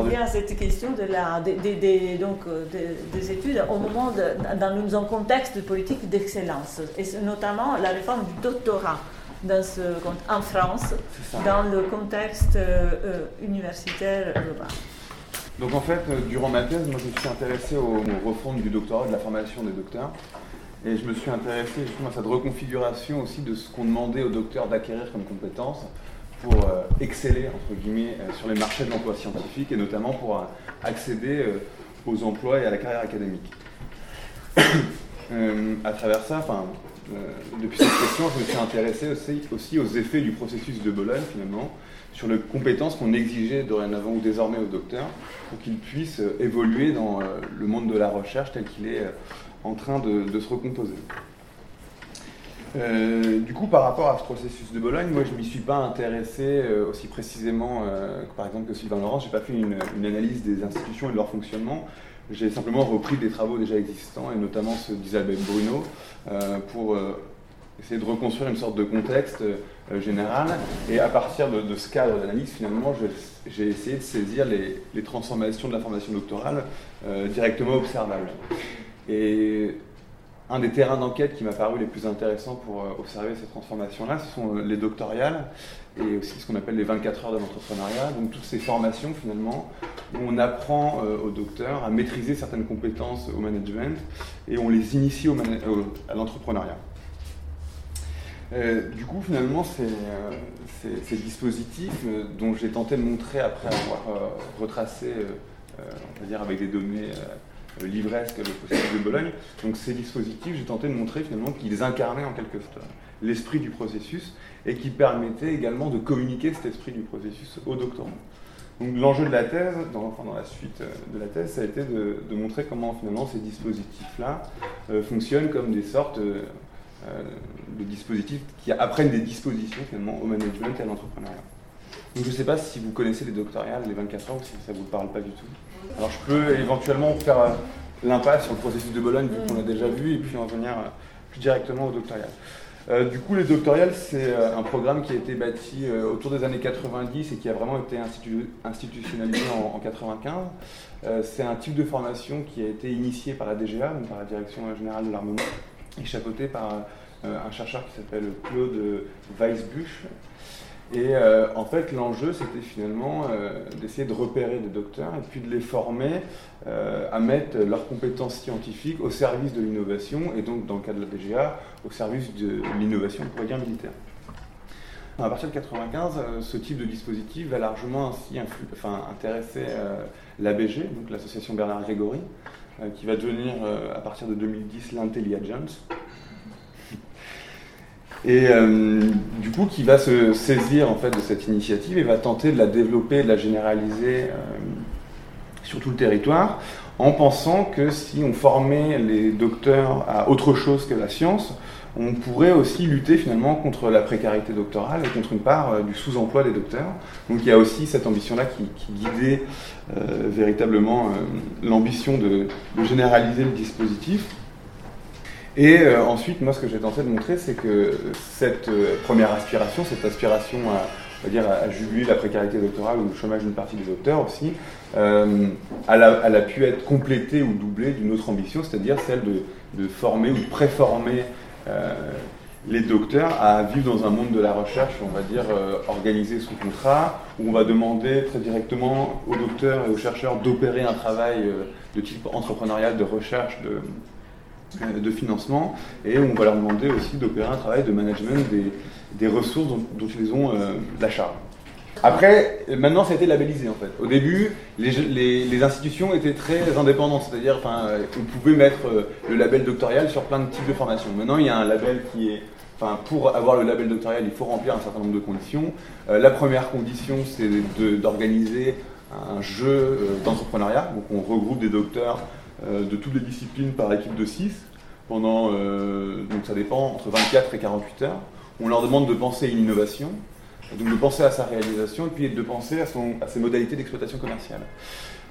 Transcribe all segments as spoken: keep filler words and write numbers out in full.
reviens à cette question de la, des, des, des, donc, des, des études au moment de, dans un contexte de politique d'excellence, et notamment la réforme du doctorat dans ce, en France, dans le contexte euh, universitaire global. Donc en fait, durant ma thèse, moi je me suis intéressé aux, aux refontes du doctorat, de la formation des docteurs. Et je me suis intéressé justement à cette reconfiguration aussi de ce qu'on demandait aux docteurs d'acquérir comme compétences pour euh, exceller, entre guillemets, euh, sur les marchés de l'emploi scientifique et notamment pour euh, accéder euh, aux emplois et à la carrière académique. euh, à travers ça, enfin, euh, depuis cette question, je me suis intéressé aussi, aussi aux effets du processus de Bologne, finalement, sur les compétences qu'on exigeait dorénavant ou désormais aux docteurs pour qu'ils puissent euh, évoluer dans euh, le monde de la recherche tel qu'il est euh, en train de, de se recomposer. Euh, du coup, par rapport à ce processus de Bologne, moi je ne m'y suis pas intéressé euh, aussi précisément euh, que par exemple que Sylvain Laurent. Je n'ai pas fait une, une analyse des institutions et de leur fonctionnement. J'ai simplement repris des travaux déjà existants, et notamment ceux d'Isabelle Bruno, euh, pour euh, essayer de reconstruire une sorte de contexte euh, général. Et à partir de, de ce cadre d'analyse, finalement, je, j'ai essayé de saisir les, les transformations de la formation doctorale euh, directement observables. Et un des terrains d'enquête qui m'a paru les plus intéressants pour observer ces transformations-là, ce sont les doctoriales et aussi ce qu'on appelle les vingt-quatre heures de l'entrepreneuriat. Donc toutes ces formations finalement où on apprend aux docteurs à maîtriser certaines compétences au management et on les initie au man- à l'entrepreneuriat. Euh, du coup, finalement, ces, euh, ces, ces dispositifs euh, dont j'ai tenté de montrer après avoir euh, retracé, euh, on va dire avec des données euh, livresque le processus de Bologne. Donc ces dispositifs, j'ai tenté de montrer finalement qu'ils incarnaient en quelque sorte l'esprit du processus et qui permettaient également de communiquer cet esprit du processus aux doctorants. Donc l'enjeu de la thèse, dans, enfin, dans la suite de la thèse, ça a été de, de montrer comment finalement ces dispositifs-là euh, fonctionnent comme des sortes euh, de dispositifs qui apprennent des dispositions finalement au management et à l'entrepreneuriat. Donc je ne sais pas si vous connaissez les doctorales, les vingt-quatre heures, ou si ça ne vous parle pas du tout. Alors je peux éventuellement faire euh, l'impasse sur le processus de Bologne, vu qu'on l'a déjà vu, et puis en venir euh, plus directement au doctoral. Euh, du coup, les doctorales, c'est euh, un programme qui a été bâti euh, autour des années quatre-vingt-dix et qui a vraiment été institu- institutionnalisé en, en quatre-vingt-quinze. Euh, c'est un type de formation qui a été initié par la D G A, donc par la Direction Générale de l'Armement, et chapeauté par euh, un chercheur qui s'appelle Claude Weisbusch. Et euh, en fait, l'enjeu, c'était finalement euh, d'essayer de repérer des docteurs et puis de les former euh, à mettre leurs compétences scientifiques au service de l'innovation, et donc, dans le cas de la D G A, au service de l'innovation, on pourrait dire, militaire. À partir de mille neuf cent quatre-vingt-quinze, euh, ce type de dispositif va largement ainsi influ- enfin, intéresser euh, l'A B G, donc l'association Bernard Grégory, euh, qui va devenir, euh, à partir de deux mille dix, l'Intelligence. Et euh, du coup, qui va se saisir en fait de cette initiative et va tenter de la développer, de la généraliser euh, sur tout le territoire, en pensant que si on formait les docteurs à autre chose que la science, on pourrait aussi lutter finalement contre la précarité doctorale et contre une part euh, du sous-emploi des docteurs. Donc il y a aussi cette ambition-là qui, qui guidait euh, véritablement euh, l'ambition de, de généraliser le dispositif. Et euh, ensuite, moi, ce que j'ai tenté de montrer, c'est que cette euh, première aspiration, cette aspiration à, on va dire, à, à juguler la précarité doctorale ou le chômage d'une partie des docteurs aussi, euh, elle, a, elle a pu être complétée ou doublée d'une autre ambition, c'est-à-dire celle de, de former ou de préformer euh, les docteurs à vivre dans un monde de la recherche, on va dire, euh, organisé sous contrat, où on va demander très directement aux docteurs et aux chercheurs d'opérer un travail euh, de type entrepreneurial, de recherche, de de financement, et on va leur demander aussi d'opérer un travail de management des, des ressources dont, dont ils ont euh, la charge. Après, maintenant, ça a été labellisé en fait. Au début, les, les, les institutions étaient très indépendantes, c'est-à-dire, enfin, on pouvait mettre le label doctoral sur plein de types de formations. Maintenant, il y a un label qui est, enfin, pour avoir le label doctoral, il faut remplir un certain nombre de conditions. Euh, la première condition, c'est de, d'organiser un jeu euh, d'entrepreneuriat. Donc, on regroupe des docteurs de toutes les disciplines par équipe de six, pendant, euh, donc ça dépend, entre vingt-quatre et quarante-huit heures. On leur demande de penser une innovation, donc de penser à sa réalisation, et puis de penser à, son, à ses modalités d'exploitation commerciale.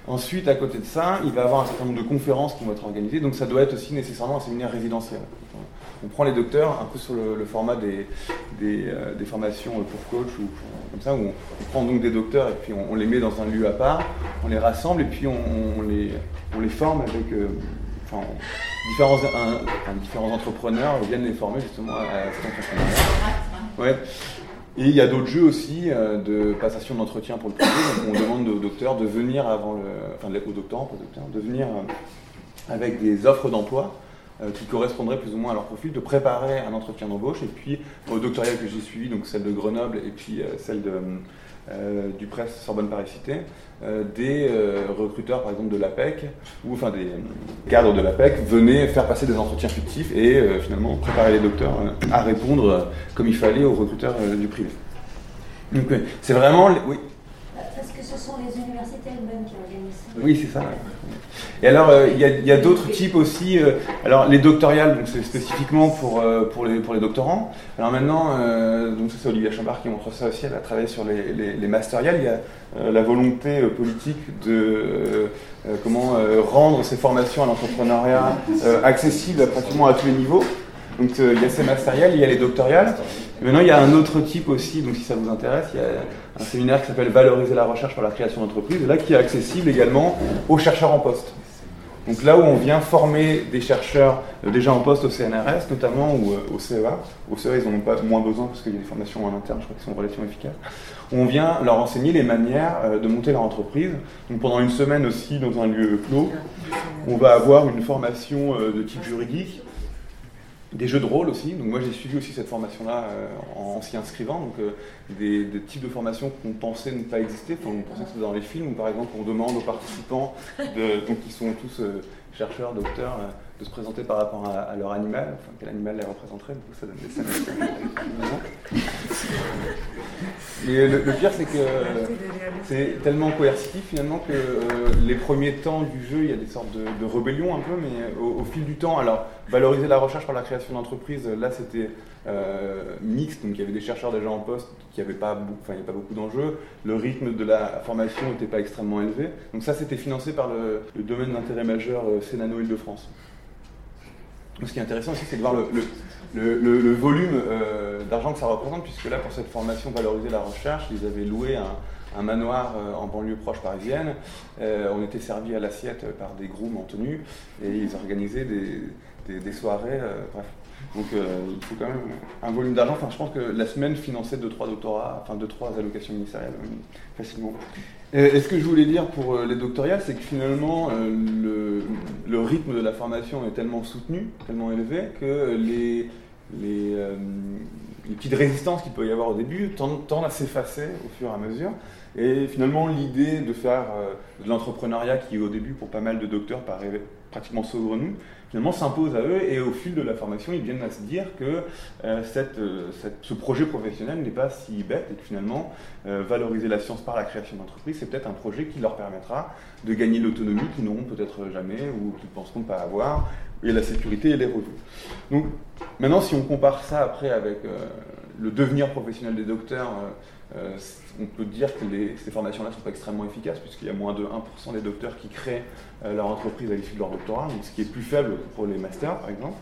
Ensuite, à côté de ça, il va y avoir un certain nombre de conférences qui vont être organisées, donc ça doit être aussi nécessairement un séminaire résidentiel. On prend les docteurs un peu sur le, le format des, des, euh, des formations pour coach ou pour, comme ça, où on, on prend donc des docteurs et puis on, on les met dans un lieu à part, on les rassemble et puis on, on, les, on les forme avec euh, enfin, différents, un, enfin, différents entrepreneurs viennent les former justement à, à cet entrepreneuriat. Ouais. Et il y a d'autres jeux aussi euh, de passation d'entretien pour le privé, donc on demande aux docteurs de venir avant le, enfin aux doctorants, pas aux docteurs, de venir euh, avec des offres d'emploi euh, qui correspondraient plus ou moins à leur profil, de préparer un entretien d'embauche, et puis au doctoral que j'ai suivi, donc celle de Grenoble et puis euh, celle de, euh, du Presse Sorbonne Paris-Cité, euh, des euh, recruteurs par exemple de l'APEC, ou enfin des cadres de l'APEC venaient faire passer des entretiens fictifs et euh, finalement préparer les docteurs euh, à répondre euh, comme il fallait aux recruteurs euh, du privé. Donc euh, c'est vraiment... Oui. Parce que ce sont les universités elles-mêmes qui organisent ça. Oui, c'est ça. Et alors, il euh, y, y a d'autres types aussi. Euh, alors, les doctorales, donc c'est spécifiquement pour, euh, pour, les, pour les doctorants. Alors maintenant, euh, donc ça c'est Olivia Chambard qui montre ça aussi, elle a travaillé sur les, les, les masteriales. Il y a euh, la volonté euh, politique de euh, euh, comment euh, rendre ces formations à l'entrepreneuriat euh, accessibles pratiquement à tous les niveaux. Donc il euh, y a ces masteriales, il y a les doctorales. Et maintenant, il y a un autre type aussi, donc si ça vous intéresse, il y a un séminaire qui s'appelle Valoriser la recherche par la création d'entreprises, là qui est accessible également aux chercheurs en poste. Donc là où on vient former des chercheurs euh, déjà en poste au C N R S, notamment, ou euh, au C E A. Au C E A, ils n'en ont pas moins besoin parce qu'il y a des formations en interne, je crois, qui sont relativement efficaces. Où on vient leur enseigner les manières euh, de monter leur entreprise. Donc pendant une semaine aussi, dans un lieu clos, on va avoir une formation euh, de type juridique, des jeux de rôle aussi. Donc moi j'ai suivi aussi cette formation-là euh, en, en s'y inscrivant. Donc euh, des, des types de formations qu'on pensait ne pas exister. Enfin, on pensait que c'était dans les films où par exemple on demande aux participants, de, donc qui sont tous euh, chercheurs, docteurs, euh, de se présenter par rapport à, à leur animal, enfin quel animal les représenterait. Du coup ça donne des scènes. Mais le, le pire c'est que euh, c'est tellement coercitif finalement que euh, les premiers temps du jeu il y a des sortes de, de rébellions un peu, mais au, au fil du temps, alors valoriser la recherche par la création d'entreprises, là c'était euh, mixte, donc il y avait des chercheurs déjà en poste qui n'avaient pas, enfin, il n'y avait pas beaucoup d'enjeux, le rythme de la formation n'était pas extrêmement élevé, donc ça c'était financé par le, le domaine d'intérêt majeur euh, Cénano Île-de-France. Donc, ce qui est intéressant aussi c'est de voir le, le, le, le, le volume euh, d'argent que ça représente, puisque là pour cette formation valoriser la recherche, ils avaient loué un un manoir euh, en banlieue proche parisienne. Euh, on était servis à l'assiette par des grooms en tenue et ils organisaient des, des, des soirées. Euh, bref. Donc euh, il faut quand même un volume d'argent. Enfin, je pense que la semaine finançait deux trois doctorats, enfin deux trois allocations ministérielles euh, facilement. Et, et ce que je voulais dire pour euh, les doctorales, c'est que finalement euh, le, le rythme de la formation est tellement soutenu, tellement élevé que les les, euh, les petites résistances qu'il peut y avoir au début tendent, tendent à s'effacer au fur et à mesure. Et finalement, l'idée de faire euh, de l'entrepreneuriat, qui au début, pour pas mal de docteurs, paraît pratiquement saugrenu, finalement s'impose à eux, et au fil de la formation, ils viennent à se dire que euh, cette, euh, cette, ce projet professionnel n'est pas si bête, et que finalement, euh, valoriser la science par la création d'entreprises, c'est peut-être un projet qui leur permettra de gagner l'autonomie qu'ils n'auront peut-être jamais, ou qu'ils ne penseront pas avoir, et la sécurité et les revenus. Donc, maintenant, si on compare ça après avec euh, le devenir professionnel des docteurs, euh, euh, on peut dire que les, ces formations-là ne sont pas extrêmement efficaces, puisqu'il y a moins de un pour cent des docteurs qui créent euh, leur entreprise à l'issue de leur doctorat, donc ce qui est plus faible pour les masters, par exemple.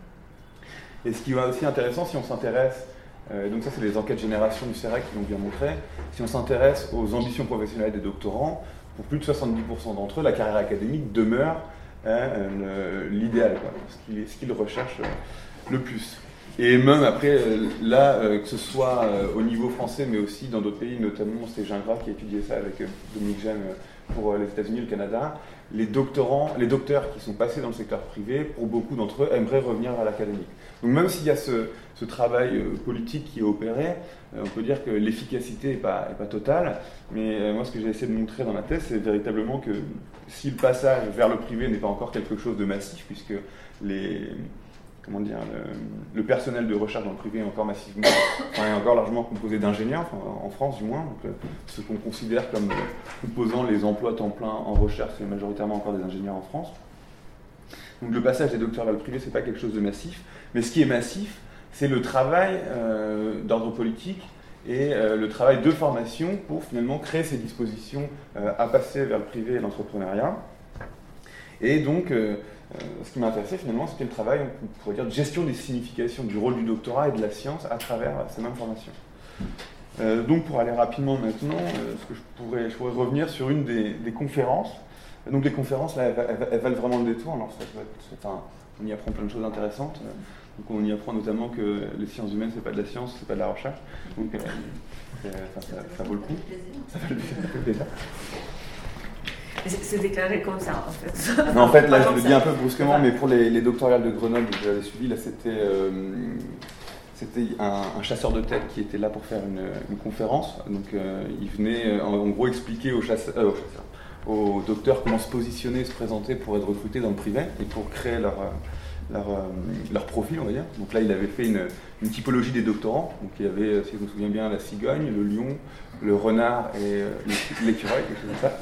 Et ce qui est aussi intéressant, si on s'intéresse, euh, donc ça c'est les enquêtes génération du C E R E C qui l'ont bien montré, si on s'intéresse aux ambitions professionnelles des doctorants, pour plus de soixante-dix pour cent d'entre eux, la carrière académique demeure hein, l'idéal, ce qu'ils ce qu'ils recherchent le plus. Et même après, là, que ce soit au niveau français, mais aussi dans d'autres pays, notamment c'est Gingras qui a étudié ça avec Dominique Gemme pour les États-Unis et le Canada, les doctorants, les docteurs qui sont passés dans le secteur privé, pour beaucoup d'entre eux, aimeraient revenir à l'académique. Donc même s'il y a ce, ce travail politique qui est opéré, on peut dire que l'efficacité n'est pas, est pas totale, mais moi ce que j'ai essayé de montrer dans la thèse, c'est véritablement que si le passage vers le privé n'est pas encore quelque chose de massif, puisque les... Comment dire, le, le personnel de recherche dans le privé est encore massivement, enfin, est encore largement composé d'ingénieurs, enfin, en France du moins. Donc, ce qu'on considère comme composant les emplois temps plein en recherche, c'est majoritairement encore des ingénieurs en France. Donc le passage des docteurs vers le privé, c'est pas quelque chose de massif. Mais ce qui est massif, c'est le travail euh, d'ordre politique et euh, le travail de formation pour finalement créer ces dispositions euh, à passer vers le privé et l'entrepreneuriat. Et donc, euh, euh, ce qui m'a intéressé finalement, c'était le travail, on pourrait dire, de gestion des significations du rôle du doctorat et de la science à travers euh, ces mêmes formations. Euh, donc, pour aller rapidement maintenant, euh, ce que je pourrais, je pourrais revenir sur une des, des conférences. Donc, les conférences, là, elles, elles, elles valent vraiment le détour. Alors, ça peut être, enfin, on y apprend plein de choses intéressantes. Donc, on y apprend notamment que les sciences humaines, c'est pas de la science, c'est pas de la recherche. Donc, euh, euh, ça, ça, ça vaut le coup. Ça fait le plaisir. C'est déclaré comme ça, en fait. Non, en fait, là, je le dis un peu brusquement, mais pour les, les doctorales de Grenoble que j'avais suivies, là, c'était euh, c'était un, un chasseur de tête qui était là pour faire une, une conférence. Donc, euh, il venait, en, en gros, expliquer aux chasseurs, euh, aux chasseurs, aux docteurs comment se positionner, se présenter pour être recrutés dans le privé et pour créer leur, leur, leur profil, on va dire. Donc là, il avait fait une, une typologie des doctorants. Donc, il y avait, si je me souviens bien, la cigogne, le lion, le renard et euh, l'écureuil, quelque chose comme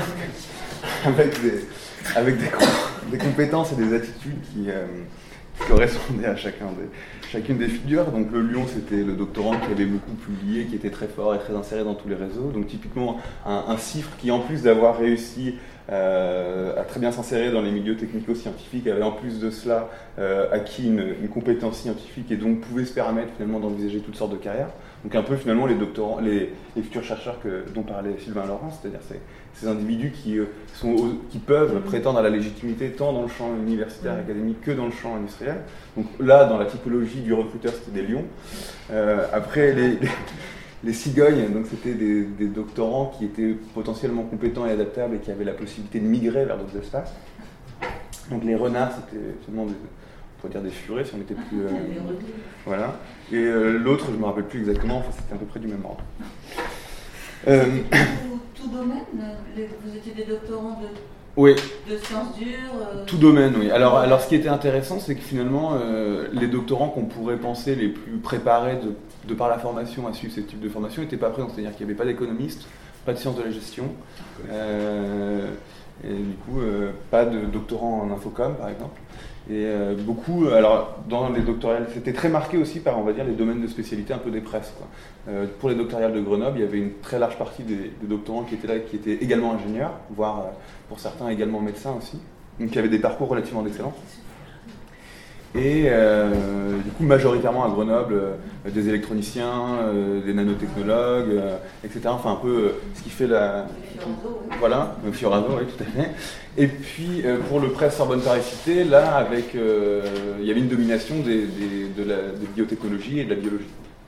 ça, avec des, avec des, des compétences et des attitudes qui, euh, qui correspondaient à chacun des, chacune des figures. Donc le lion, c'était le doctorant qui avait beaucoup publié, qui était très fort et très inséré dans tous les réseaux. Donc typiquement un, un cifre qui, en plus d'avoir réussi euh, à très bien s'insérer dans les milieux technico-scientifiques, avait en plus de cela euh, acquis une, une compétence scientifique et donc pouvait se permettre finalement d'envisager toutes sortes de carrières. Donc un peu finalement les doctorants, les, les futurs chercheurs que, dont parlait Sylvain Laurent, c'est-à-dire ces, ces individus qui, euh, sont, qui peuvent prétendre à la légitimité tant dans le champ universitaire et académique que dans le champ industriel. Donc là, dans la typologie du recruteur, c'était des lions. Euh, après, les, les, les cigognes, donc c'était des, des doctorants qui étaient potentiellement compétents et adaptables et qui avaient la possibilité de migrer vers d'autres espaces. Donc les renards, c'était finalement des... on pourrait dire des furets si on était plus... Euh, voilà. Et euh, l'autre, je ne me rappelle plus exactement, enfin, c'était à peu près du même ordre. Euh, tout, tout domaine les, vous étiez des doctorants de, oui. de sciences dures euh... Tout domaine, oui. Alors, alors ce qui était intéressant, c'est que finalement, euh, les doctorants qu'on pourrait penser les plus préparés de, de par la formation à suivre ce type de formation n'étaient pas présents. C'est-à-dire qu'il n'y avait pas d'économistes, pas de sciences de la gestion, euh, et du coup, euh, pas de doctorants en infocom, par exemple. Et euh, beaucoup, alors dans les doctorales, c'était très marqué aussi par, on va dire, les domaines de spécialité un peu des presses, quoi. Euh, pour les doctorales de Grenoble, il y avait une très large partie des, des doctorants qui étaient là, qui étaient également ingénieurs, voire euh, pour certains également médecins aussi, donc qui avaient des parcours relativement d'excellence. Et euh, du coup, majoritairement à Grenoble, euh, des électroniciens, euh, des nanotechnologues, euh, et cetera. Enfin, un peu euh, ce qui fait la... Voilà, euh, Fioraso, oui, tout à fait. Et puis, euh, pour le presse Sorbonne-Paris-Cité, là, avec, euh, il y avait une domination des, des, de la des biotechnologies et de la biologie.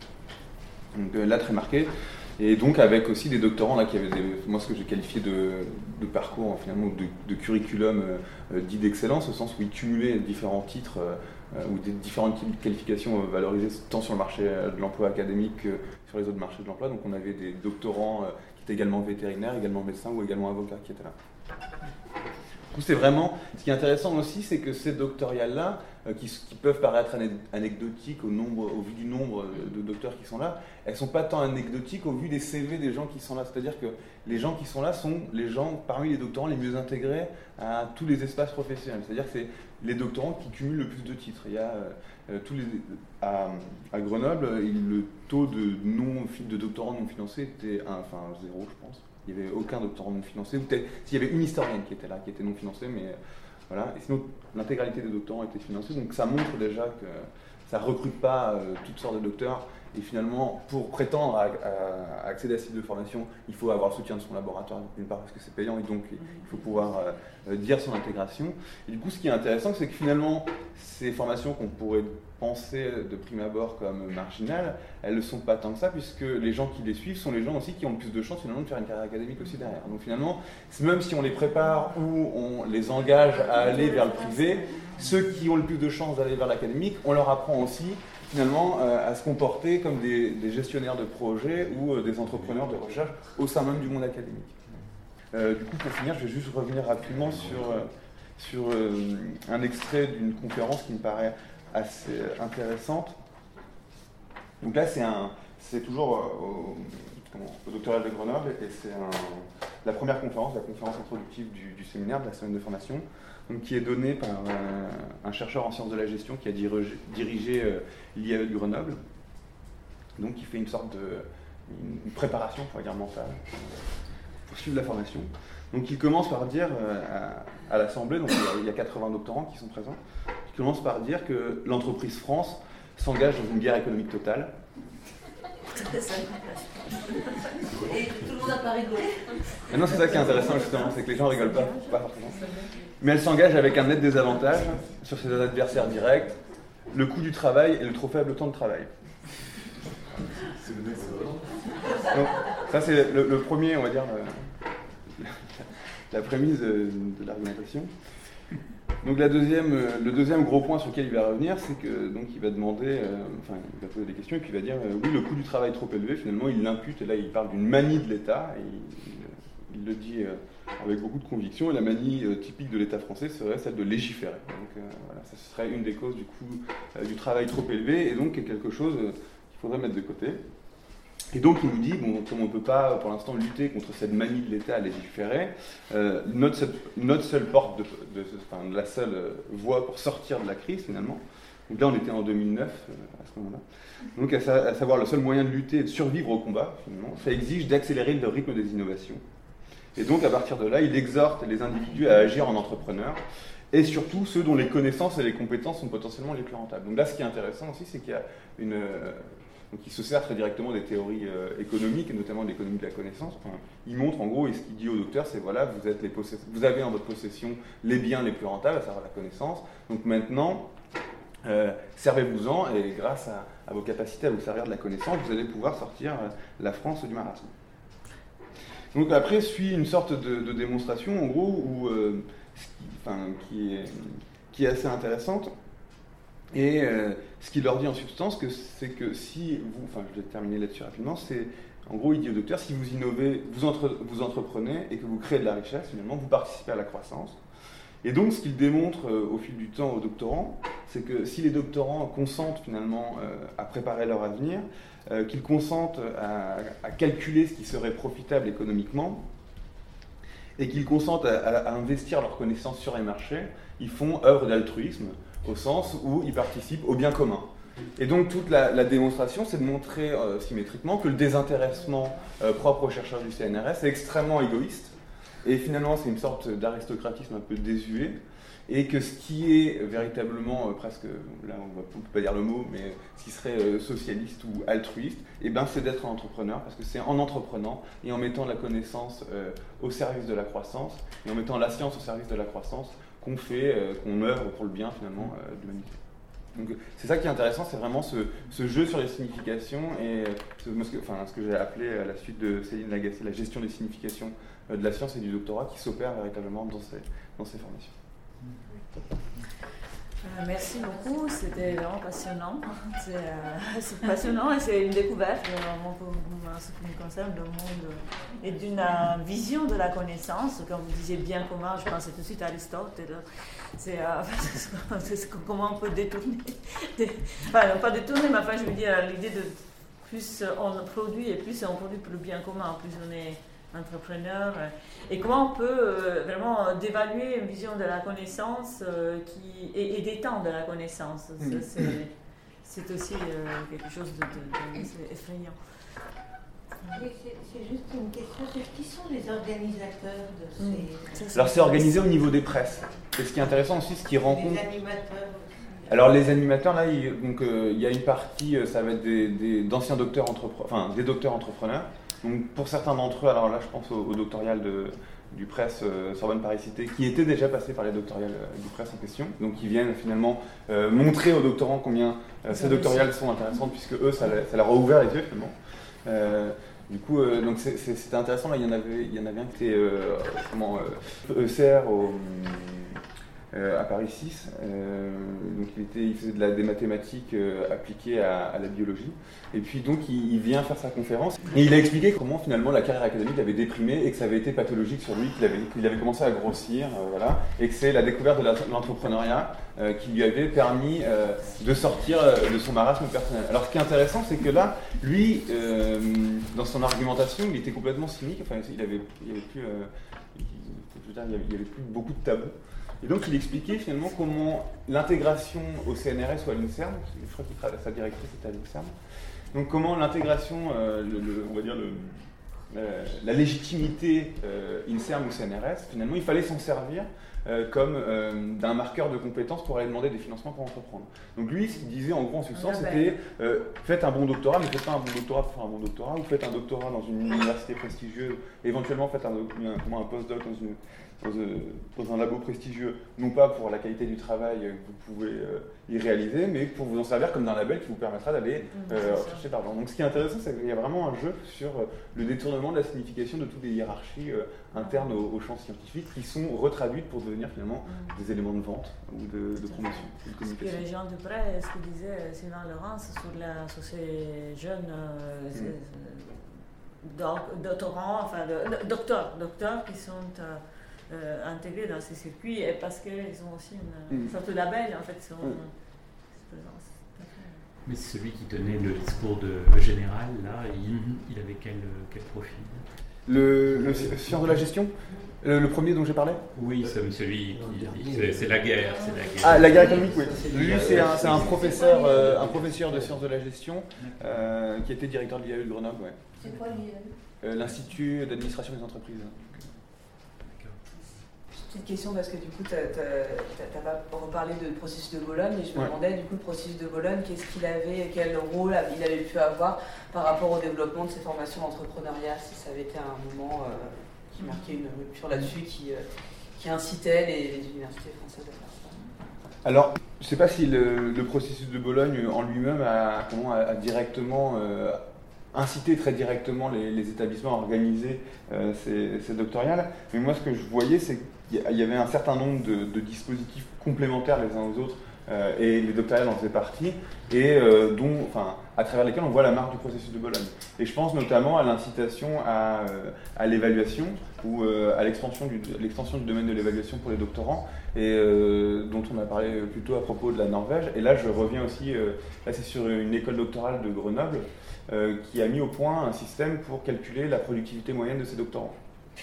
Donc euh, là, très marqué. Et donc avec aussi des doctorants là, qui avaient des, moi ce que j'ai qualifié de, de parcours, finalement, de, de curriculum euh, dit d'excellence, au sens où ils cumulaient différents titres euh, ou des différentes qualifications euh, valorisées tant sur le marché de l'emploi académique que sur les autres marchés de l'emploi. Donc on avait des doctorants euh, qui étaient également vétérinaires, également médecins ou également avocats qui étaient là. Du coup, c'est vraiment, ce qui est intéressant aussi, c'est que ces doctorales-là, euh, qui, qui peuvent paraître anecdotiques au, nombre, au vu du nombre de docteurs qui sont là, elles ne sont pas tant anecdotiques au vu des C V des gens qui sont là. C'est-à-dire que les gens qui sont là sont les gens, parmi les doctorants, les mieux intégrés à tous les espaces professionnels. C'est-à-dire que c'est les doctorants qui cumulent le plus de titres. Il y a, euh, tous les, à, à Grenoble, il, le taux de, non, de doctorants non financés était un, enfin, zéro, je pense. Il n'y avait aucun doctorant non financé, ou peut-être s'il y avait une historienne qui était là, qui était non financée, mais euh, voilà. Et sinon, l'intégralité des doctorants était financée, donc ça montre déjà que ça ne recrute pas euh, toutes sortes de docteurs. Et finalement, pour prétendre à, à, à accéder à ce type de formation, il faut avoir le soutien de son laboratoire, d'une part parce que c'est payant, et donc il faut pouvoir euh, dire son intégration. Et du coup, ce qui est intéressant, c'est que finalement, ces formations qu'on pourrait penser de prime abord comme marginales, elles ne le sont pas tant que ça, puisque les gens qui les suivent sont les gens aussi qui ont le plus de chances finalement de faire une carrière académique aussi derrière. Donc finalement, même si on les prépare ou on les engage à aller vers le privé, ceux qui ont le plus de chances d'aller vers l'académique, on leur apprend aussi finalement euh, à se comporter comme des, des gestionnaires de projets ou euh, des entrepreneurs de recherche au sein même du monde académique. Euh, du coup, pour finir, je vais juste revenir rapidement sur, euh, sur euh, un extrait d'une conférence qui me paraît assez intéressante. Donc là, c'est, un, c'est toujours euh, au, comment, au doctorat de Grenoble, et c'est un, la première conférence, la conférence introductive du, du séminaire, de la semaine de formation, donc, qui est donnée par euh, un chercheur en sciences de la gestion qui a dirigé, dirigé euh, l'I A E du Grenoble, donc qui fait une sorte de, une préparation, on pourrait dire mentale, pour suivre la formation. Donc il commence par dire euh, à, à l'Assemblée, donc il y a quatre-vingts doctorants qui sont présents, il commence par dire que l'entreprise France s'engage dans une guerre économique totale. Et tout le monde n'a pas rigolé. Et non, c'est ça qui est intéressant justement, c'est que les gens rigolent pas, pas forcément. Mais elle s'engage avec un net désavantage sur ses adversaires directs, le coût du travail et le trop faible temps de travail. C'est le net, Donc, ça c'est le, le premier, on va dire, euh, la prémisse de, de l'argumentation. Donc la deuxième, le deuxième gros point sur lequel il va revenir, c'est que donc il va demander, euh, enfin il va poser des questions et puis il va dire euh, oui, le coût du travail trop élevé, finalement il l'impute, et là il parle d'une manie de l'État, et il, il le dit euh, avec beaucoup de conviction, et la manie euh, typique de l'État français serait celle de légiférer. Donc euh, voilà, ça serait une des causes du coût euh, du travail trop élevé, et donc quelque chose euh, qu'il faudrait mettre de côté. Et donc il nous dit, bon, comme on ne peut pas pour l'instant lutter contre cette manie de l'État à légiférer, euh, notre, seule, notre seule porte, de, de, enfin, la seule voie pour sortir de la crise finalement, donc là on était en deux mille neuf euh, à ce moment-là, donc à, sa, à savoir le seul moyen de lutter et de survivre au combat finalement, ça exige d'accélérer le rythme des innovations. Et donc à partir de là, il exhorte les individus à agir en entrepreneurs, et surtout ceux dont les connaissances et les compétences sont potentiellement les plus rentables. Donc là ce qui est intéressant aussi, c'est qu'il y a une... Euh, Donc il se sert très directement des théories euh, économiques, et notamment de l'économie de la connaissance. Enfin, il montre en gros, et ce qu'il dit au docteur, c'est voilà, vous, êtes les possess- vous avez en votre possession les biens les plus rentables, à savoir la connaissance. Donc maintenant, euh, servez-vous-en, et grâce à, à vos capacités à vous servir de la connaissance, vous allez pouvoir sortir euh, la France du marasme. Donc après suit une sorte de, de démonstration, en gros, où, euh, ce qui, enfin, qui, est, qui est assez intéressante. Et euh, ce qu'il leur dit en substance, que c'est que si vous, enfin je vais terminer là-dessus rapidement, c'est en gros il dit au docteur, si vous innovez, vous, entre, vous entreprenez et que vous créez de la richesse, finalement vous participez à la croissance. Et donc ce qu'il démontre euh, au fil du temps aux doctorants, c'est que si les doctorants consentent finalement euh, à préparer leur avenir, euh, qu'ils consentent à, à calculer ce qui serait profitable économiquement, et qu'ils consentent à, à, à investir leurs connaissances sur les marchés, ils font œuvre d'altruisme, au sens où ils participent au bien commun. Et donc toute la, la démonstration, c'est de montrer euh, symétriquement que le désintéressement euh, propre aux chercheurs du C N R S est extrêmement égoïste, et finalement c'est une sorte d'aristocratisme un peu désuet, et que ce qui est véritablement, euh, presque, là on ne peut pas dire le mot, mais ce qui serait euh, socialiste ou altruiste, et ben, c'est d'être un entrepreneur, parce que c'est en entreprenant et en mettant la connaissance euh, au service de la croissance, et en mettant la science au service de la croissance, qu'on fait, euh, qu'on œuvre pour le bien finalement euh, de l'humanité. Donc c'est ça qui est intéressant, c'est vraiment ce, ce jeu sur les significations, et ce, enfin, ce que j'ai appelé à la suite de Céline Lagacé, la gestion des significations euh, de la science et du doctorat, qui s'opère véritablement dans ces, dans ces formations. Euh, merci beaucoup, c'était vraiment passionnant. C'est, euh, c'est passionnant et c'est une découverte, vraiment, pour ce qui me concerne, le monde et d'une euh, vision de la connaissance. Comme vous disiez bien commun, je pensais tout de suite à Aristote. C'est, euh, c'est comment on peut détourner, des, enfin non pas détourner, mais enfin je veux dire l'idée de plus on produit et plus on produit pour le bien commun, plus on est entrepreneur, et comment on peut euh, vraiment dévaluer une vision de la connaissance euh, qui, et, et des temps de la connaissance. Ça, c'est, c'est aussi euh, quelque chose de, de, de c'est effrayant. Oui, c'est, c'est juste une question, c'est qui sont les organisateurs de ces... Mmh. Ça, Alors c'est organisé au niveau des presses. Et ce qui est intéressant aussi, ce qui rencontre... Les animateurs aussi. Alors les animateurs, là, il, donc, euh, il y a une partie, ça va être des, des, d'anciens docteurs entrepreneurs, enfin des docteurs entrepreneurs. Donc pour certains d'entre eux, alors là je pense au, au doctoral de, du Presse euh, Sorbonne Paris Cité, qui étaient déjà passés par les doctorales euh, du Presse en question, donc ils viennent finalement euh, montrer aux doctorants combien euh, ces doctorales sont intéressantes, puisque eux, ça, ça leur a ouvert les yeux finalement. Euh, du coup, euh, donc c'est, c'est, c'était intéressant, là il y en avait, il y en avait un qui était euh, comment, euh, E C R au... Euh, à Paris six, euh, donc il, était, il faisait de la, des mathématiques euh, appliquées à, à la biologie, et puis donc il, il vient faire sa conférence, et il a expliqué comment finalement la carrière académique avait déprimé, et que ça avait été pathologique sur lui, qu'il avait, qu'il avait commencé à grossir, euh, voilà, et que c'est la découverte de la, l'entrepreneuriat euh, qui lui avait permis euh, de sortir euh, de son marasme personnel. Alors ce qui est intéressant, c'est que là, lui, euh, dans son argumentation, il était complètement cynique, enfin il avait, il avait plus, euh, il, je veux dire, il y avait, il y avait plus beaucoup de tabous. Et donc il expliquait finalement comment l'intégration au C N R S ou à l'INSERM, je crois qu'il travaille, sa directrice était à l'INSERM, Donc comment l'intégration, euh, le, le, on va dire le, euh, la légitimité euh, INSERM ou C N R S, finalement il fallait s'en servir euh, comme euh, d'un marqueur de compétences pour aller demander des financements pour entreprendre. Donc lui, ce qu'il disait en gros en substance, c'était euh, faites un bon doctorat, mais faites pas un bon doctorat pour faire un bon doctorat, ou faites un doctorat dans une université prestigieuse, éventuellement faites un, un, un postdoc dans une dans un labo prestigieux, non pas pour la qualité du travail que vous pouvez euh, y réaliser, mais pour vous en servir comme d'un label qui vous permettra d'aller euh, chercher de l'argent. Donc ce qui est intéressant, c'est qu'il y a vraiment un jeu sur euh, le détournement de la signification de toutes les hiérarchies euh, internes au, au champ scientifique qui sont retraduites pour devenir finalement des éléments de vente ou de, de promotion, de communication. Ce que les gens de près, ce que disait Sylvain Laurence sur, la, sur ces jeunes euh, mm. doctorants, enfin de, docteurs, docteurs qui sont euh, Euh, intégrés dans ces circuits, et parce qu'ils ont aussi une, une sorte de label, en fait, sur une présence. Mais celui qui tenait le discours de général, là, il, il avait quel, quel profil? Le, le science de la gestion, le, le premier dont j'ai parlé. Oui, c'est celui qui c'est la guerre, c'est la guerre. Ah, la guerre économique, oui. Lui, c'est un, c'est un professeur, euh, un professeur de sciences de la gestion euh, qui était directeur de l'I A U de Grenoble, ouais. C'est quoi l'I A U? euh, L'Institut d'administration des entreprises. Petite question parce que du coup, tu n'as pas reparlé de processus de Bologne et je me ouais. demandais du coup le processus de Bologne, qu'est-ce qu'il avait, quel rôle il avait pu avoir par rapport au développement de ces formations d'entrepreneuriat, si ça avait été un moment euh, qui marquait une rupture là-dessus, qui, euh, qui incitait les, les universités françaises à faire ça. Alors, je ne sais pas si le, le processus de Bologne en lui-même a, comment, a, a directement euh, incité très directement les, les établissements à organiser euh, ces, ces doctorales, mais moi ce que je voyais, c'est il y avait un certain nombre de, de dispositifs complémentaires les uns aux autres, euh, et les doctorales en faisaient partie, et euh, dont, enfin, à travers lesquels on voit la marque du processus de Bologne. Et je pense notamment à l'incitation à, euh, à l'évaluation, ou euh, à l'extension du, l'extension du domaine de l'évaluation pour les doctorants, et euh, dont on a parlé plutôt à propos de la Norvège. Et là, je reviens aussi, euh, là c'est sur une école doctorale de Grenoble, euh, qui a mis au point un système pour calculer la productivité moyenne de ses doctorants.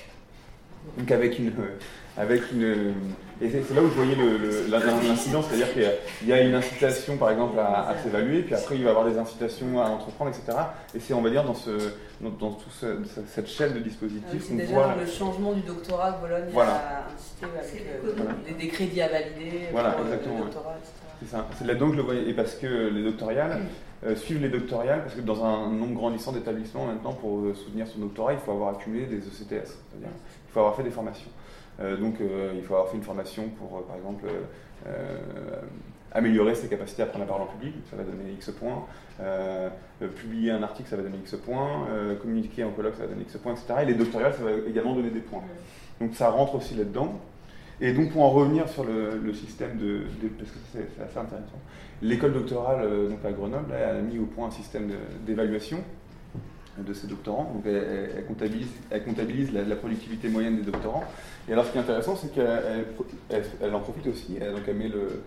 Donc avec une... Euh, avec une et c'est là où je voyais le, le, l'incidence, c'est-à-dire qu'il y a une incitation par exemple à, à s'évaluer, puis après il va y avoir des incitations à entreprendre, et cetera. Et c'est, on va dire, dans, ce, dans, dans toute ce, cette chaîne de dispositifs ah oui, c'est qu'on déjà voit... dans le changement du doctorat que Bologne voilà. a incité avec euh, voilà. des, des crédits à valider voilà, pour exactement, le doctorat, et cetera. C'est ça, c'est là-dedans que je le voyais, et parce que les doctorales mmh. euh, suivent les doctorales, parce que dans un nombre grandissant d'établissements maintenant, pour euh, soutenir son doctorat, il faut avoir accumulé des E C T S, c'est-à-dire il faut avoir fait des formations. Euh, donc euh, il faut avoir fait une formation pour, euh, par exemple, euh, améliorer ses capacités à prendre la parole en public, ça va donner X points, euh, publier un article, ça va donner X points, euh, communiquer en colloque, ça va donner X points, et cetera. Et les doctorales, ça va également donner des points. Donc ça rentre aussi là-dedans. Et donc pour en revenir sur le, le système de, de... parce que c'est, c'est assez intéressant, l'école doctorale euh, donc à Grenoble, elle a mis au point un système de, d'évaluation de ses doctorants. Donc elle, elle comptabilise, elle comptabilise la, la productivité moyenne des doctorants. Et alors ce qui est intéressant, c'est qu'elle elle, elle en profite aussi. Elle, donc elle met le,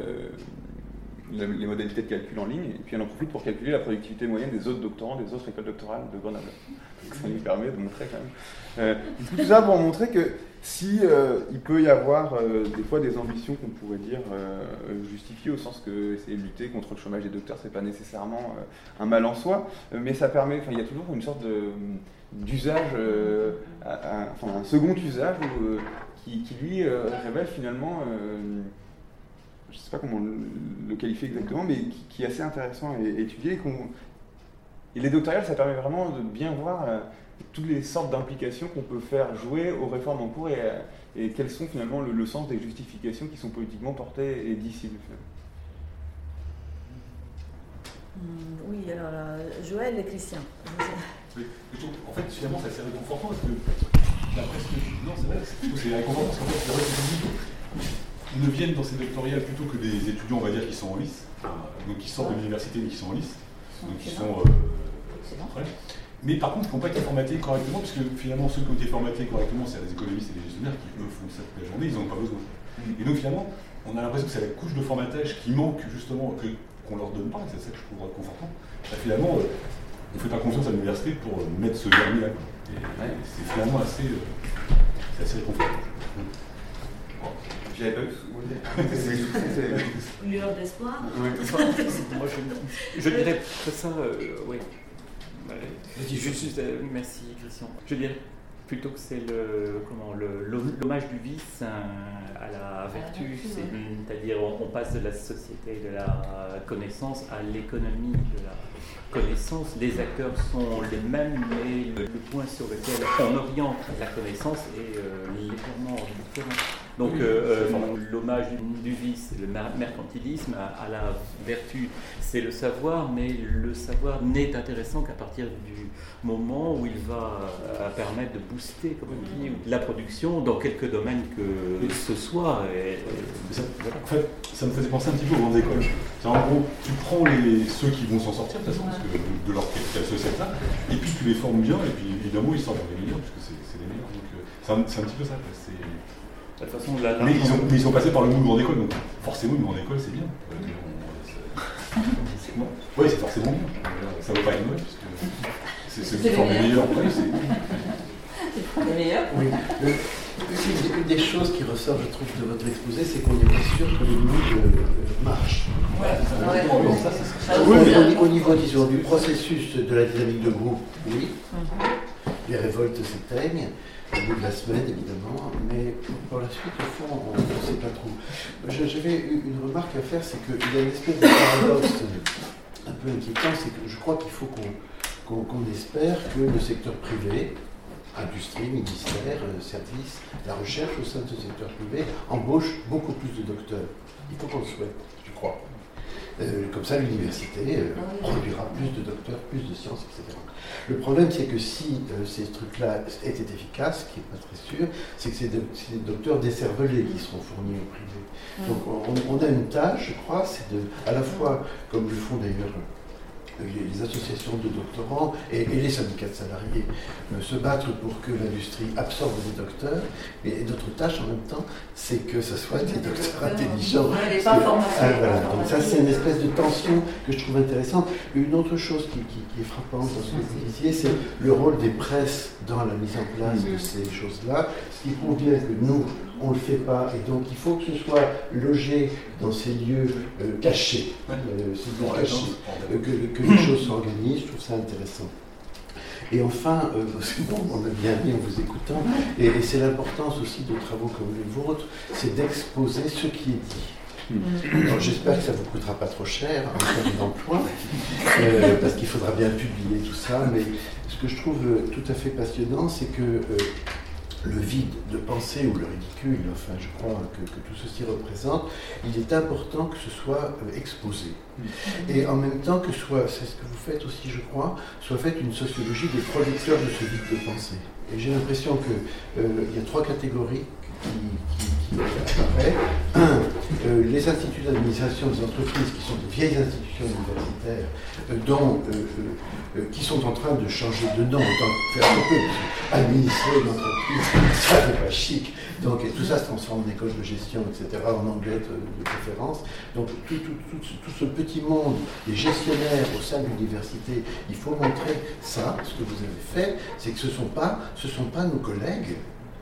le, le, les modalités de calcul en ligne, et puis elle en profite pour calculer la productivité moyenne des autres doctorants des autres écoles doctorales de Grenoble. Donc ça lui permet de montrer quand même. Euh, tout ça pour montrer que si euh, il peut y avoir euh, des fois des ambitions qu'on pourrait dire euh, justifiées, au sens que essayer de lutter contre le chômage des docteurs, c'est pas nécessairement euh, un mal en soi, euh, mais ça permet, enfin il y a toujours une sorte de, d'usage, euh, à, à, enfin un second usage où, euh, qui, qui lui euh, révèle finalement, euh, je sais pas comment le, le qualifier exactement, mais qui, qui est assez intéressant à étudier. Et, qu'on, et les doctorales, ça permet vraiment de bien voir euh, toutes les sortes d'implications qu'on peut faire jouer aux réformes en cours, et, et quels sont finalement le, le sens des justifications qui sont politiquement portées et disciplines. Mmh, oui, alors euh, Joël et Christian. Oui, en fait, finalement, c'est assez réconfortant parce que d'après ce que non, c'est vrai, c'est réconfortant parce qu'en fait, c'est vrai que ils ne viennent dans ces doctorales plutôt que des étudiants, on va dire, qui sont en lice, donc qui sortent de l'université mais qui sont en lice, donc qui sont euh, prêts. Mais par contre, qui n'ont pas été formatés correctement, parce que finalement, ceux qui ont été formatés correctement, c'est les économistes et les gestionnaires qui, eux, font ça toute la journée, ils n'en ont pas besoin. Et donc, finalement, on a l'impression que c'est la couche de formatage qui manque, justement, que, qu'on ne leur donne pas, et c'est ça que je trouve réconfortant. Bah, finalement, euh, on ne fait pas confiance à l'université pour euh, mettre ce vernis là. Et, ouais. C'est finalement assez, euh, c'est assez réconfortant. Je l'avais pas vu. Une lueur d'espoir. Moi, je, je dirais que ça, euh, oui. Je, je, euh, merci Christian. Je dirais plutôt que c'est le comment le l'hommage du vice à la vertu, c'est, c'est-à-dire on, on passe de la société de la connaissance à l'économie de la connaissance. Les acteurs sont les mêmes, mais le, le point sur lequel on oriente la connaissance est euh, légèrement différent. Donc euh, euh, l'hommage du vice, le mercantilisme à, à la vertu, c'est le savoir, mais le savoir n'est intéressant qu'à partir du moment où il va euh, permettre de booster, comme on dit, la production dans quelques domaines que ce soit. Et, et ça, en fait, ça me faisait penser un petit peu aux grandes écoles. C'est en gros, tu prends les, ceux qui vont s'en sortir de toute façon, parce que de leur capital social là, et puis tu les formes bien, et puis évidemment ils sortent les meilleurs, parce que c'est, c'est les meilleurs. Donc euh, c'est, un, c'est un petit peu ça. C'est... De toute façon, la, la mais, ils ont, mais ils sont passés par le moule grande école, donc forcément une grande école c'est bien. Euh, c'est... Oui, c'est forcément bien. Ça ne va pas être mauvais, parce que c'est ceux qui forment les meilleurs. Ouais, c'est... Les meilleurs. Oui. Le, une des choses qui ressort, je trouve, de votre exposé, c'est qu'on n'est pas sûr que les moules euh, marchent. Ouais, ouais. Bon, ça, ça, ça, ça, oui, au, au niveau, disons, du processus de la dynamique de groupe, oui. Les révoltes s'éteignent. Au bout de la semaine, évidemment, mais pour la suite, au fond, on ne sait pas trop. J'avais une remarque à faire, c'est qu'il y a une espèce de paradoxe un peu inquiétant, c'est que je crois qu'il faut qu'on, qu'on, qu'on espère que le secteur privé, industrie, ministère, services, la recherche au sein de ce secteur privé, embauche beaucoup plus de docteurs. Il faut qu'on le souhaite, je crois. Euh, comme ça, l'université euh, produira plus de docteurs, plus de sciences, et cetera. Le problème, c'est que si euh, ces trucs-là étaient efficaces, ce qui n'est pas très sûr, c'est que c'est, de, c'est des docteurs décervelés qui seront fournis au privé. Mmh. Donc on, on a une tâche, je crois, c'est de, à la fois, comme le font d'ailleurs les associations de doctorants et, et les syndicats de salariés, euh, se battre pour que l'industrie absorbe des docteurs, et notre tâche en même temps, c'est que ce soit des docteurs intelligents. Les pas ah, voilà. Donc ça, c'est une espèce de tension que je trouve intéressante. Une autre chose qui, qui, qui est frappante dans ce que vous disiez, c'est le rôle des presses dans la mise en place de ces choses-là, ce qui prouve bien que nous, on ne le fait pas, et donc il faut que ce soit logé dans ces lieux euh, cachés, euh, ces lieux cachés, euh, que, que les choses s'organisent, je trouve ça intéressant. Et enfin, euh, c'est bon, on a bien mis en vous écoutant, et, et c'est l'importance aussi de travaux comme les vôtres, c'est d'exposer ce qui est dit. Alors, j'espère que ça ne vous coûtera pas trop cher en termes d'emploi, euh, parce qu'il faudra bien publier tout ça, mais ce que je trouve tout à fait passionnant, c'est que euh, le vide de pensée ou le ridicule, enfin je crois que, que tout ceci représente, il est important que ce soit euh, exposé. Et en même temps que soit, c'est ce que vous faites aussi je crois, soit faite une sociologie des producteurs de ce vide de pensée. Et j'ai l'impression qu'il euh, y a trois catégories qui, qui, qui apparaissent. Un, euh, les instituts d'administration des entreprises qui sont de vieilles institutions universitaires, euh, dont, euh, euh, qui sont en train de changer de nom, donc faire un peu administrer une entreprise, ça n'est pas chic. Donc et tout ça se transforme en école de gestion, et cetera, en anglais de, de préférence. Donc tout, tout, tout, tout ce petit monde des gestionnaires au sein de l'université, il faut montrer ça, ce que vous avez fait, c'est que ce ne sont pas, ce sont pas nos collègues.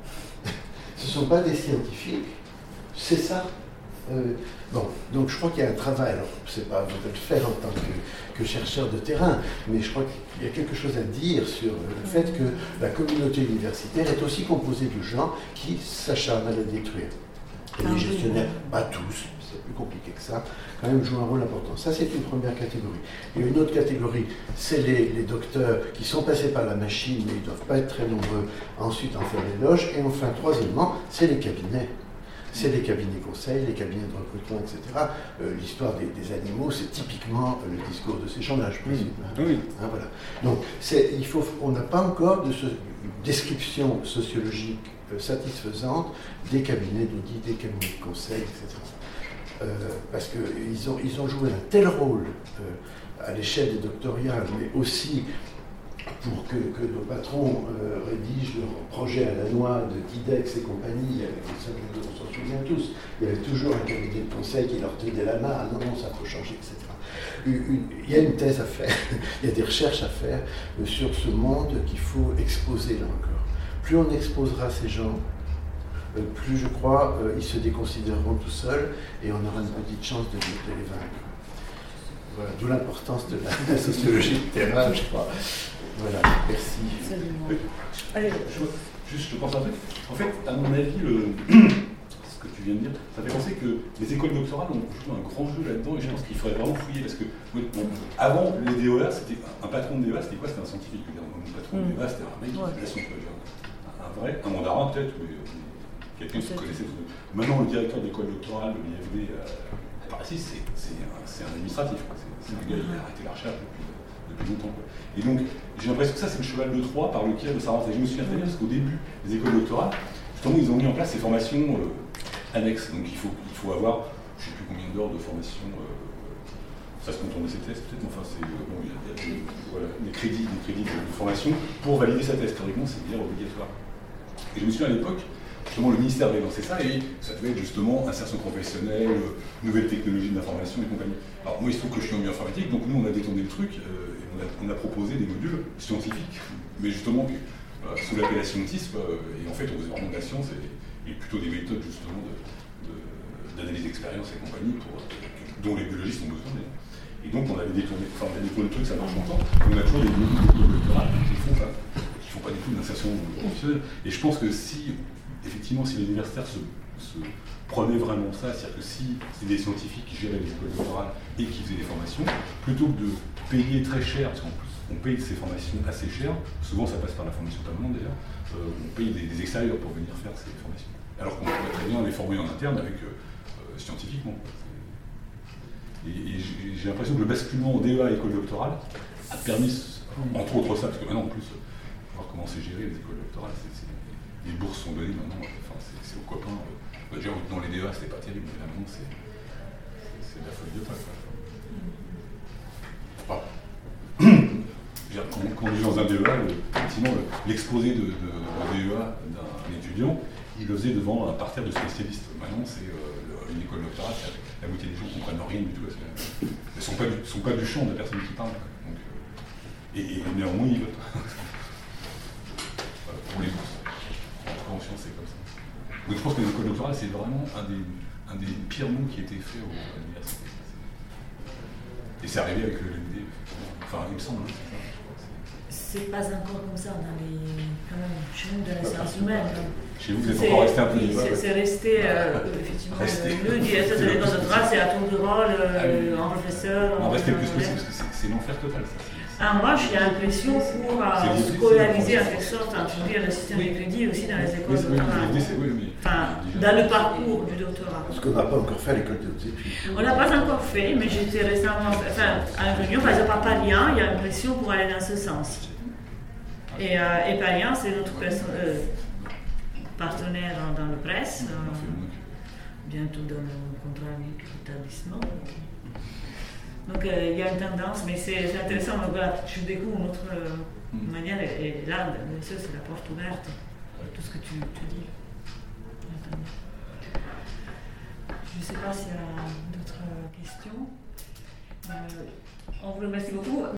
Ce ne sont pas des scientifiques, c'est ça. Euh, bon, donc je crois qu'il y a un travail, alors c'est pas vous allez le faire en tant que, que chercheur de terrain, mais je crois qu'il y a quelque chose à dire sur le fait que la communauté universitaire est aussi composée de gens qui s'acharnent à la détruire. Et les gestionnaires, pas tous, c'est plus compliqué que ça, quand même jouent un rôle important. Ça, c'est une première catégorie. Et une autre catégorie, c'est les, les docteurs qui sont passés par la machine, mais ils ne doivent pas être très nombreux, ensuite en faire l'éloge. Et enfin, troisièmement, c'est les cabinets. C'est les cabinets conseils, les cabinets de recrutement, et cetera. Euh, l'histoire des, des animaux, c'est typiquement euh, le discours de ces gens-là, je présume. Oui. oui. Hein, voilà. Donc, c'est, il faut, on n'a pas encore de ce, une description sociologique euh, satisfaisante des cabinets d'audit, des cabinets de conseil, et cetera. Euh, parce qu'ils ont, ils ont joué un tel rôle euh, à l'échelle des doctorales, mais aussi pour que, que nos patrons euh, rédigent leur projet à la noix de Tidex et compagnie, avec ça, on s'en souvient tous, il y avait toujours un cabinet de conseil qui leur tenait la main, ah non, non, ça faut changer, et cetera. Une, une, il y a une thèse à faire, il y a des recherches à faire euh, sur ce monde qu'il faut exposer là encore. Plus on exposera ces gens, euh, plus je crois, euh, ils se déconsidéreront tout seuls et on aura une petite chance de, de les vaincre. Voilà, d'où l'importance de la sociologie de terrain, je crois. Voilà, merci. Allez. Je, juste, je pense un truc. En fait, à mon avis, le, ce que tu viens de dire, ça fait penser que les écoles doctorales ont joué un grand jeu là-dedans et je pense qu'il faudrait vraiment fouiller parce que bon, avant, les D E A, c'était un patron de D E A, c'était quoi? C'était un scientifique. Un patron de D E A, c'était un mec, ouais. Qui un vrai, un mandarin peut-être, mais quelqu'un qui se connaissait. Maintenant, le directeur d'école doctorale de l'I F D à Paris, c'est un administratif. C'est un gars qui a arrêté la recherche depuis, depuis longtemps. Quoi. Et donc, j'ai l'impression que ça, c'est le cheval de Troie par lequel ça rentre. Et je me souviens très bien parce qu'au début des écoles doctorales, justement, ils ont mis en place ces formations euh, annexes. Donc, il faut, il faut avoir, je ne sais plus combien d'heures de formation, euh, ça se compte en ces tests peut-être, mais enfin, c'est, euh, bon, il y a, il y a des, voilà, des crédits, des crédits de, de formation pour valider sa thèse. Théoriquement, c'est bien obligatoire. Et je me souviens à l'époque, justement, le ministère avait lancé ça et ça devait être justement insertion professionnelle, euh, nouvelles technologies de l'information et compagnie. Alors moi, il se trouve que je suis en bioinformatique, donc nous, on a détourné le truc euh, et on a, on a proposé des modules scientifiques, mais justement euh, sous l'appellation de T I S, euh, et en fait, on faisait vraiment de la science et, et plutôt des méthodes justement d'analyse d'expérience et compagnie pour, euh, dont les biologistes ont besoin. Et donc, on avait détourné, enfin, on a détourné le truc, ça marche longtemps, on a toujours des modules doctorales qui font ça, qui font pas du tout d'insertion professionnelle. Et je pense que si effectivement, si les universitaires se, se prenaient vraiment ça, c'est-à-dire que si c'est des scientifiques qui géraient les écoles doctorales et qui faisaient des formations, plutôt que de payer très cher, parce qu'en plus on paye ces formations assez cher, souvent ça passe par la formation permanente d'ailleurs, euh, on paye des, des extérieurs pour venir faire ces formations. Alors qu'on pourrait très bien les former en interne avec euh, euh, scientifiquement. Et, et j'ai l'impression que le basculement au D E A école doctorale a permis, entre autres ça, parce que maintenant en plus, voir comment c'est géré les écoles doctorales, c'est les bourses sont données maintenant, enfin, c'est aux copains. Euh, déjà, dans les D E A, c'était pas terrible, mais là, maintenant, c'est de la folie de toi. Enfin, quand, quand on est dans un D E A, le, effectivement, l'exposé de, de, de D E A d'un étudiant, il le faisait devant un parterre de spécialistes. Maintenant, c'est euh, une école doctorale, la moitié des gens ne comprennent rien du tout. Elles ne sont, sont pas du champ de la personne qui parle. Donc, euh, et, et néanmoins, ils votent. Voilà, pour les bourses. C'est comme ça. Donc je pense que l'école doctorale, c'est vraiment un des, un des pires mots qui a été fait au, à l'université. Et c'est arrivé avec le L M D, enfin il me semble. C'est pas encore comme ça dans les, quand même, chez nous, dans les sciences humaines. Chez vous, vous êtes encore resté un peu débat. C'est resté, euh, effectivement, resté. Le directeur de l'école doctorale, c'est à tour de rôle, euh, ah, un professeur. Non, restez le plus possible, parce que c'est l'enfer total, ça. En revanche, il y a l'impression pour euh, scolariser en quelque sorte, introduire le système de crédit aussi dans les écoles oui, doctorales. Oui, oui, oui, enfin, dans le parcours du doctorat. Parce qu'on n'a pas encore fait à l'école des hautes études. On n'a pas encore fait, mais j'étais récemment, enfin, à une réunion, par exemple à Paris, il y a une pression pour aller dans ce sens. Et, euh, et Paris, c'est notre euh, partenaire dans, dans le presse, euh, bientôt dans le contrat d'établissement. Donc euh, il y a une tendance, mais c'est intéressant. Donc, voilà, je découvre une autre euh, mm. manière, et, et là, bien sûr, c'est la porte ouverte, tout ce que tu, tu dis. Je ne sais pas s'il y a d'autres questions. Euh, on vous remercie beaucoup.